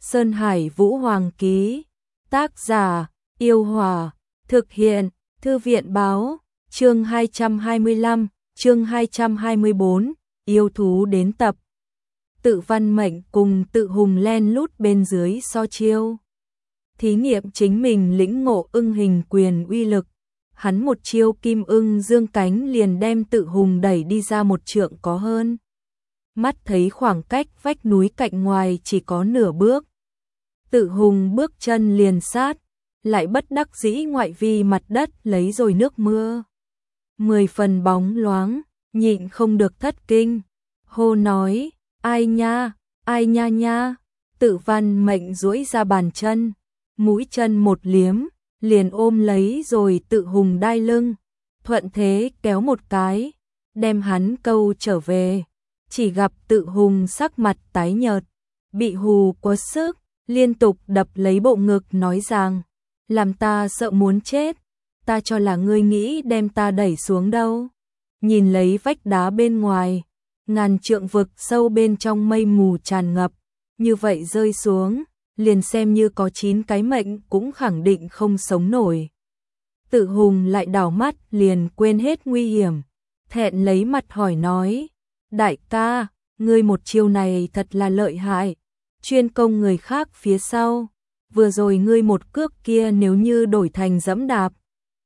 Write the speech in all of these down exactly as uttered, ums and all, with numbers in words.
Sơn Hải Vũ Hoàng ký. Tác giả: Yêu Hòa. Thực hiện: Thư viện báo. Chương hai trăm hai mươi lăm, chương hai trăm hai mươi bốn, yêu thú đến tập. Tự Văn Mệnh cùng Tự Hùng len lút bên dưới so chiêu. Thí nghiệm chính mình lĩnh ngộ ưng hình quyền uy lực. Hắn một chiêu kim ưng dương cánh liền đem Tự Hùng đẩy đi ra một trượng có hơn. Mắt thấy khoảng cách vách núi cạnh ngoài chỉ có nửa bước. Tự Hùng bước chân liền sát, lại bất đắc dĩ ngoại vi mặt đất lấy rồi nước mưa. Mười phần bóng loáng, nhịn không được thất kinh. Hô nói, ai nha, ai nha nha. Tự Văn Mệnh duỗi ra bàn chân, mũi chân một liếm, liền ôm lấy rồi Tự Hùng đai lưng. Thuận thế kéo một cái, đem hắn câu trở về. Chỉ gặp Tự Hùng sắc mặt tái nhợt, bị hù quá sức, liên tục đập lấy bộ ngực nói rằng, làm ta sợ muốn chết, ta cho là ngươi nghĩ đem ta đẩy xuống đâu. Nhìn lấy vách đá bên ngoài, ngàn trượng vực sâu bên trong mây mù tràn ngập, như vậy rơi xuống, liền xem như có chín cái mệnh cũng khẳng định không sống nổi. Tự Hùng lại đảo mắt liền quên hết nguy hiểm, thẹn lấy mặt hỏi nói, đại ca, ngươi một chiêu này thật là lợi hại, chuyên công người khác phía sau, vừa rồi ngươi một cước kia nếu như đổi thành dẫm đạp,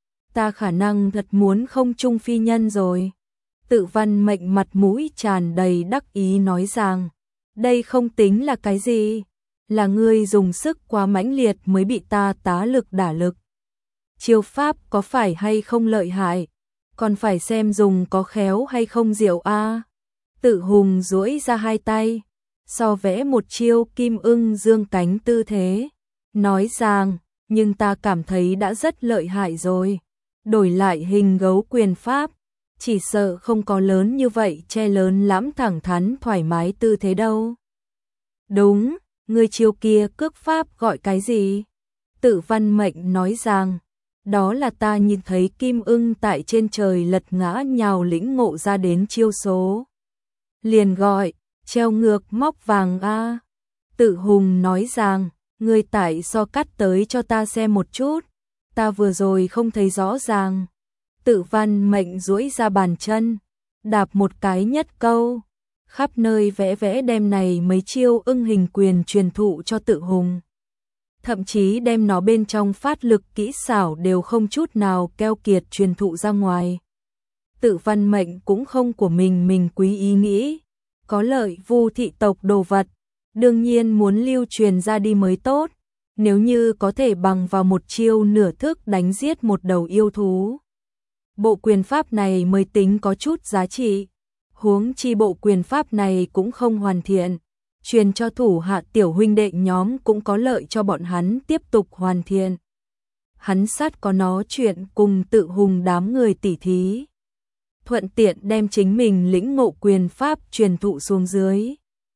ta khả năng thật muốn không trung phi nhân rồi. Tự Văn Mệnh mặt mũi tràn đầy đắc ý nói rằng, đây không tính là cái gì, là ngươi dùng sức quá mãnh liệt mới bị ta tá lực đả lực. Chiêu pháp có phải hay không lợi hại, còn phải xem dùng có khéo hay không diệu a. Tự Hùng duỗi ra hai tay, so vẽ một chiêu kim ưng dương cánh tư thế, nói rằng, nhưng ta cảm thấy đã rất lợi hại rồi. Đổi lại hình gấu quyền pháp, chỉ sợ không có lớn như vậy che lớn lắm thẳng thắn thoải mái tư thế đâu. Đúng, người chiêu kia cước pháp gọi cái gì? Tự Văn Mệnh nói rằng, đó là ta nhìn thấy kim ưng tại trên trời lật ngã nhào lĩnh ngộ ra đến chiêu số. Liền gọi, treo ngược móc vàng a. Tự Hùng nói rằng, ngươi tại so cắt tới cho ta xem một chút, ta vừa rồi không thấy rõ ràng. Tự Văn Mệnh duỗi ra bàn chân, đạp một cái nhất câu, khắp nơi vẽ vẽ đem này mấy chiêu ưng hình quyền truyền thụ cho Tự Hùng. Thậm chí đem nó bên trong phát lực kỹ xảo đều không chút nào keo kiệt truyền thụ ra ngoài. Tự Văn Mệnh cũng không của mình mình quý ý nghĩ, có lợi Vu thị tộc đồ vật, đương nhiên muốn lưu truyền ra đi mới tốt, nếu như có thể bằng vào một chiêu nửa thức đánh giết một đầu yêu thú. Bộ quyền pháp này mới tính có chút giá trị, huống chi bộ quyền pháp này cũng không hoàn thiện, truyền cho thủ hạ tiểu huynh đệ nhóm cũng có lợi cho bọn hắn tiếp tục hoàn thiện. Hắn sát có nó chuyện cùng Tự Hùng đám người tỉ thí, thuận tiện đem chính mình lĩnh ngộ quyền pháp truyền thụ xuống dưới.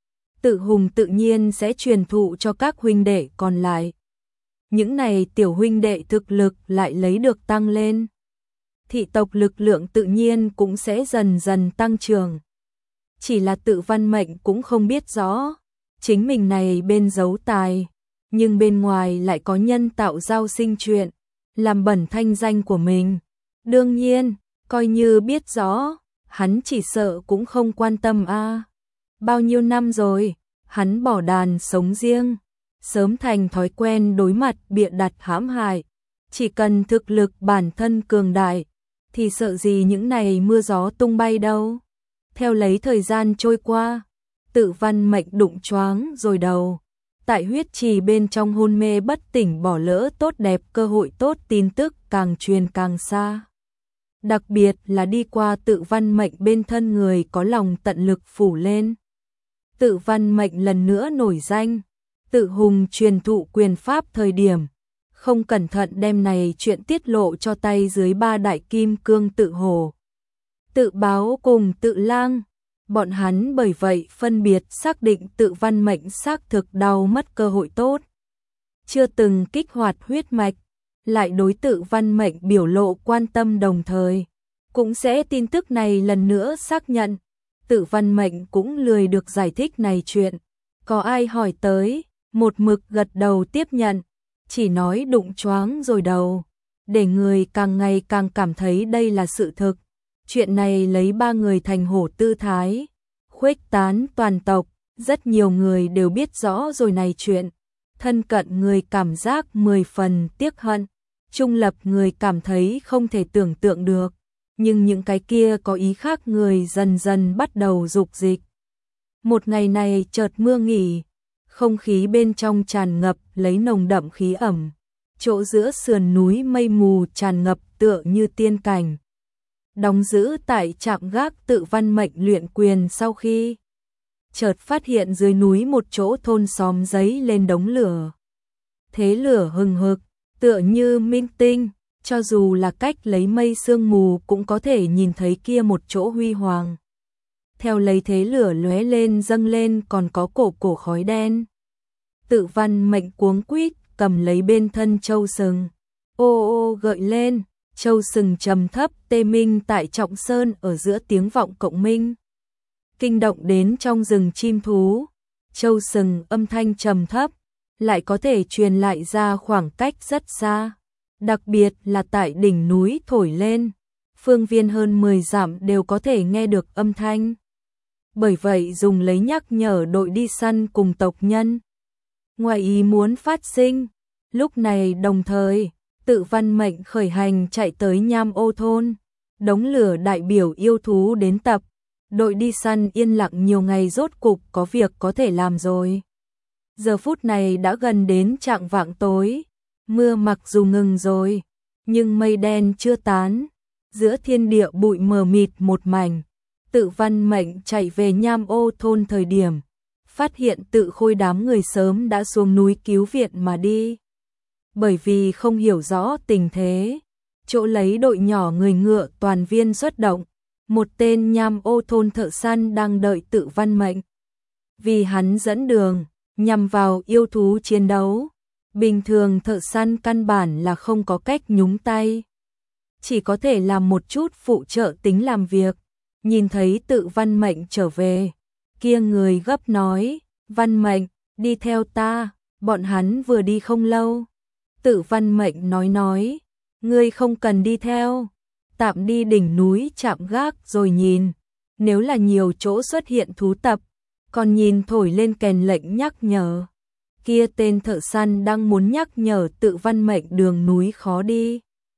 Tự Hùng tự nhiên sẽ truyền thụ cho các huynh đệ còn lại. Những này tiểu huynh đệ thực lực lại lấy được tăng lên. Thị tộc lực lượng tự nhiên cũng sẽ dần dần tăng trưởng. Chỉ là Tự Văn Mệnh cũng không biết rõ, chính mình này bên giấu tài, nhưng bên ngoài lại có nhân tạo giao sinh chuyện, làm bẩn thanh danh của mình. Đương nhiên, coi như biết rõ, hắn chỉ sợ cũng không quan tâm a. Bao nhiêu năm rồi, hắn bỏ đàn sống riêng, sớm thành thói quen đối mặt bịa đặt hãm hại, chỉ cần thực lực bản thân cường đại, thì sợ gì những này mưa gió tung bay đâu. Theo lấy thời gian trôi qua, Tự Văn Mệnh đụng choáng rồi đầu, tại huyết trì bên trong hôn mê bất tỉnh bỏ lỡ tốt đẹp cơ hội tốt tin tức càng truyền càng xa. Đặc biệt là đi qua Tự Văn Mệnh bên thân người có lòng tận lực phủ lên. Tự Văn Mệnh lần nữa nổi danh, Tự Hùng truyền thụ quyền pháp thời điểm, không cẩn thận đem này chuyện tiết lộ cho tay dưới ba đại kim cương Tự Hổ, Tự Báo cùng Tự Lang. Bọn hắn bởi vậy phân biệt xác định Tự Văn Mệnh xác thực đau mất cơ hội tốt. Chưa từng kích hoạt huyết mạch, lại đối Tự Văn Mệnh biểu lộ quan tâm đồng thời, cũng sẽ tin tức này lần nữa xác nhận. Tự Văn Mệnh cũng lười được giải thích này chuyện, có ai hỏi tới, một mực gật đầu tiếp nhận, chỉ nói đụng choáng rồi đầu, để người càng ngày càng cảm thấy đây là sự thực. Chuyện này lấy ba người thành hổ tư thái, khuếch tán toàn tộc, rất nhiều người đều biết rõ rồi này chuyện. Thân cận người cảm giác mười phần tiếc hận, trung lập người cảm thấy không thể tưởng tượng được, nhưng những cái kia có ý khác người dần dần bắt đầu dục dịch. Một ngày này chợt mưa nghỉ, không khí bên trong tràn ngập lấy nồng đậm khí ẩm, chỗ giữa sườn núi mây mù tràn ngập tựa như tiên cảnh. Đóng giữ tại trạm gác Tự Văn Mệnh luyện quyền sau khi chợt phát hiện dưới núi một chỗ thôn xóm giấy lên đống lửa. Thế lửa hừng hực, tựa như minh tinh, cho dù là cách lấy mây sương mù cũng có thể nhìn thấy kia một chỗ huy hoàng. Theo lấy thế lửa lóe lên dâng lên còn có cổ cổ khói đen. Tự Văn Mệnh cuống quýt cầm lấy bên thân châu sừng. Ô ô gợi lên, châu sừng trầm thấp tê minh tại trọng sơn ở giữa tiếng vọng cộng minh. Kinh động đến trong rừng chim thú, châu sừng âm thanh trầm thấp, lại có thể truyền lại ra khoảng cách rất xa. Đặc biệt là tại đỉnh núi thổi lên, phương viên hơn mười dặm đều có thể nghe được âm thanh. Bởi vậy dùng lấy nhắc nhở đội đi săn cùng tộc nhân. Ngoài ý muốn phát sinh, lúc này đồng thời, Tự Văn Mệnh khởi hành chạy tới Nham Ô thôn, đống lửa đại biểu yêu thú đến tập. Đội đi săn yên lặng nhiều ngày rốt cục có việc có thể làm rồi. Giờ phút này đã gần đến chạng vạng tối, mưa mặc dù ngừng rồi, nhưng mây đen chưa tán, giữa thiên địa bụi mờ mịt một mảnh. Tự Văn Mệnh chạy về Nham Ô thôn thời điểm, phát hiện Tự Khôi đám người sớm đã xuống núi cứu viện mà đi. Bởi vì không hiểu rõ tình thế, chỗ lấy đội nhỏ người ngựa toàn viên xuất động. Một tên Nham Ô thôn thợ săn đang đợi Tự Văn Mệnh. Vì hắn dẫn đường, nhằm vào yêu thú chiến đấu. Bình thường thợ săn căn bản là không có cách nhúng tay. Chỉ có thể làm một chút phụ trợ tính làm việc. Nhìn thấy Tự Văn Mệnh trở về, kia người gấp nói, Văn Mệnh, đi theo ta, bọn hắn vừa đi không lâu. Tự Văn Mệnh nói nói, ngươi không cần đi theo. Tạm đi đỉnh núi chạm gác rồi nhìn, nếu là nhiều chỗ xuất hiện thú tập, còn nhìn thổi lên kèn lệnh nhắc nhở. Kia tên thợ săn đang muốn nhắc nhở Tự Văn Mệnh đường núi khó đi.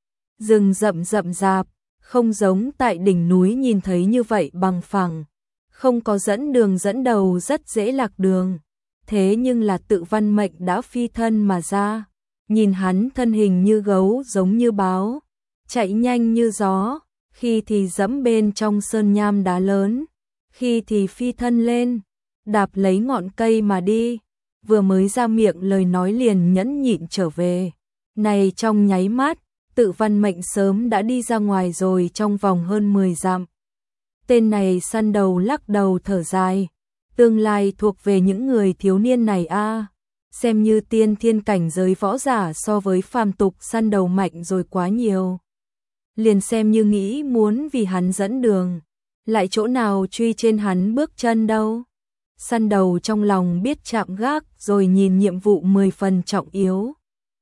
Rừng rậm rậm rạp, không giống tại đỉnh núi nhìn thấy như vậy bằng phẳng, không có dẫn đường dẫn đầu rất dễ lạc đường. Thế nhưng là Tự Văn Mệnh đã phi thân mà ra, nhìn hắn thân hình như gấu giống như báo. Chạy nhanh như gió, khi thì dẫm bên trong sơn nham đá lớn, khi thì phi thân lên, đạp lấy ngọn cây mà đi, vừa mới ra miệng lời nói liền nhẫn nhịn trở về. Này trong nháy mắt, Tự Văn Mệnh sớm đã đi ra ngoài rồi trong vòng hơn mười dặm. Tên này săn đầu lắc đầu thở dài, tương lai thuộc về những người thiếu niên này a, à, xem như tiên thiên cảnh giới võ giả so với phàm tục săn đầu mạnh rồi quá nhiều. Liền xem như nghĩ muốn vì hắn dẫn đường, lại chỗ nào truy trên hắn bước chân đâu. Săn đầu trong lòng biết chạm gác rồi nhìn nhiệm vụ mười phần trọng yếu.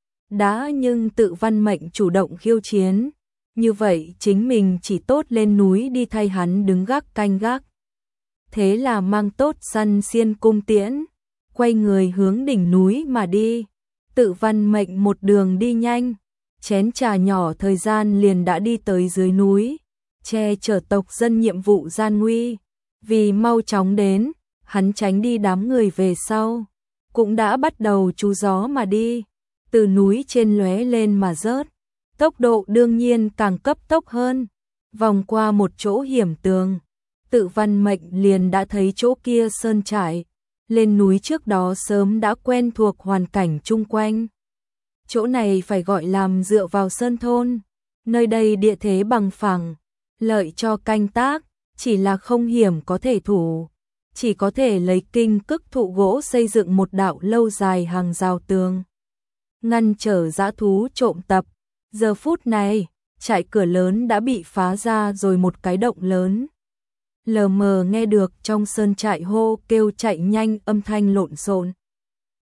Đã nhưng Tự Văn Mệnh chủ động khiêu chiến, như vậy chính mình chỉ tốt lên núi đi thay hắn đứng gác canh gác. Thế là mang tốt săn xiên cung tiễn, quay người hướng đỉnh núi mà đi. Tự Văn Mệnh một đường đi nhanh, chén trà nhỏ thời gian liền đã đi tới dưới núi, che chở tộc dân nhiệm vụ gian nguy. Vì mau chóng đến, hắn tránh đi đám người về sau, cũng đã bắt đầu trú gió mà đi, từ núi trên lóe lên mà rớt, tốc độ đương nhiên càng cấp tốc hơn. Vòng qua một chỗ hiểm tường, Tự Văn Mệnh liền đã thấy chỗ kia sơn trại, lên núi trước đó sớm đã quen thuộc hoàn cảnh chung quanh. Chỗ này phải gọi làm dựa vào sơn thôn, nơi đây địa thế bằng phẳng, lợi cho canh tác, chỉ là không hiểm có thể thủ, chỉ có thể lấy kinh cức thụ gỗ xây dựng một đạo lâu dài hàng rào tường, ngăn trở dã thú trộm tập. Giờ phút này, trại cửa lớn đã bị phá ra rồi một cái động lớn. Lờ mờ nghe được trong sơn trại hô kêu chạy nhanh âm thanh lộn xộn.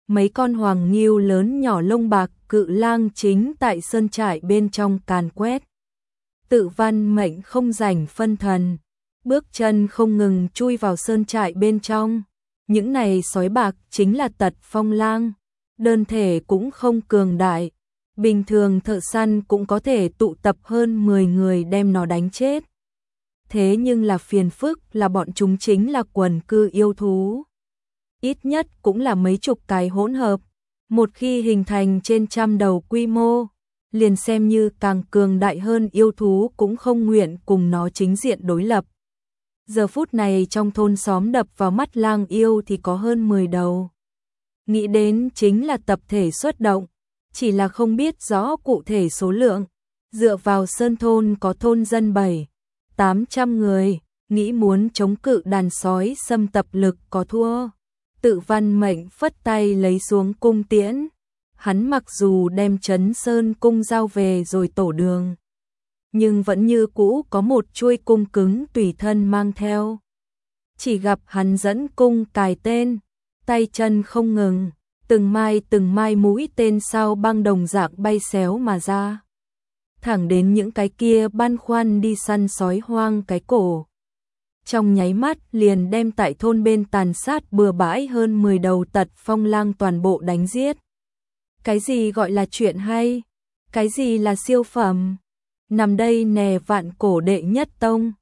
mấy con hoàng ngưu lớn nhỏ lông bạc cự lang chính tại sơn trại bên trong càn quét. Tự Văn Mệnh không rảnh phân thần, bước chân không ngừng chui vào sơn trại bên trong. Những này sói bạc chính là Tật Phong lang, đơn thể cũng không cường đại, bình thường thợ săn cũng có thể tụ tập hơn mười người đem nó đánh chết. Thế nhưng là phiền phức là bọn chúng chính là quần cư yêu thú. Ít nhất cũng là mấy chục cái hỗn hợp, một khi hình thành trên trăm đầu quy mô, liền xem như càng cường đại hơn yêu thú cũng không nguyện cùng nó chính diện đối lập. Giờ phút này trong thôn xóm đập vào mắt lang yêu thì có hơn mười đầu. Nghĩ đến chính là tập thể xuất động, chỉ là không biết rõ cụ thể số lượng. Dựa vào sơn thôn có thôn dân bảy, tám trăm người, nghĩ muốn chống cự đàn sói xâm tập lực có thua. Tự Văn Mệnh phất tay lấy xuống cung tiễn. Hắn mặc dù đem Trấn Sơn cung giao về rồi tổ đường, nhưng vẫn như cũ có một chuôi cung cứng tùy thân mang theo. Chỉ gặp hắn dẫn cung cài tên, tay chân không ngừng, từng mai từng mai mũi tên sao băng đồng dạng bay xéo mà ra. Thẳng đến những cái kia băn khoăn đi săn sói hoang cái cổ. Trong nháy mắt liền đem tại thôn bên tàn sát bừa bãi hơn mười đầu Tật Phong lang toàn bộ đánh giết. Cái gì gọi là chuyện hay? Cái gì là siêu phẩm? Nằm đây nè vạn cổ đệ nhất tông,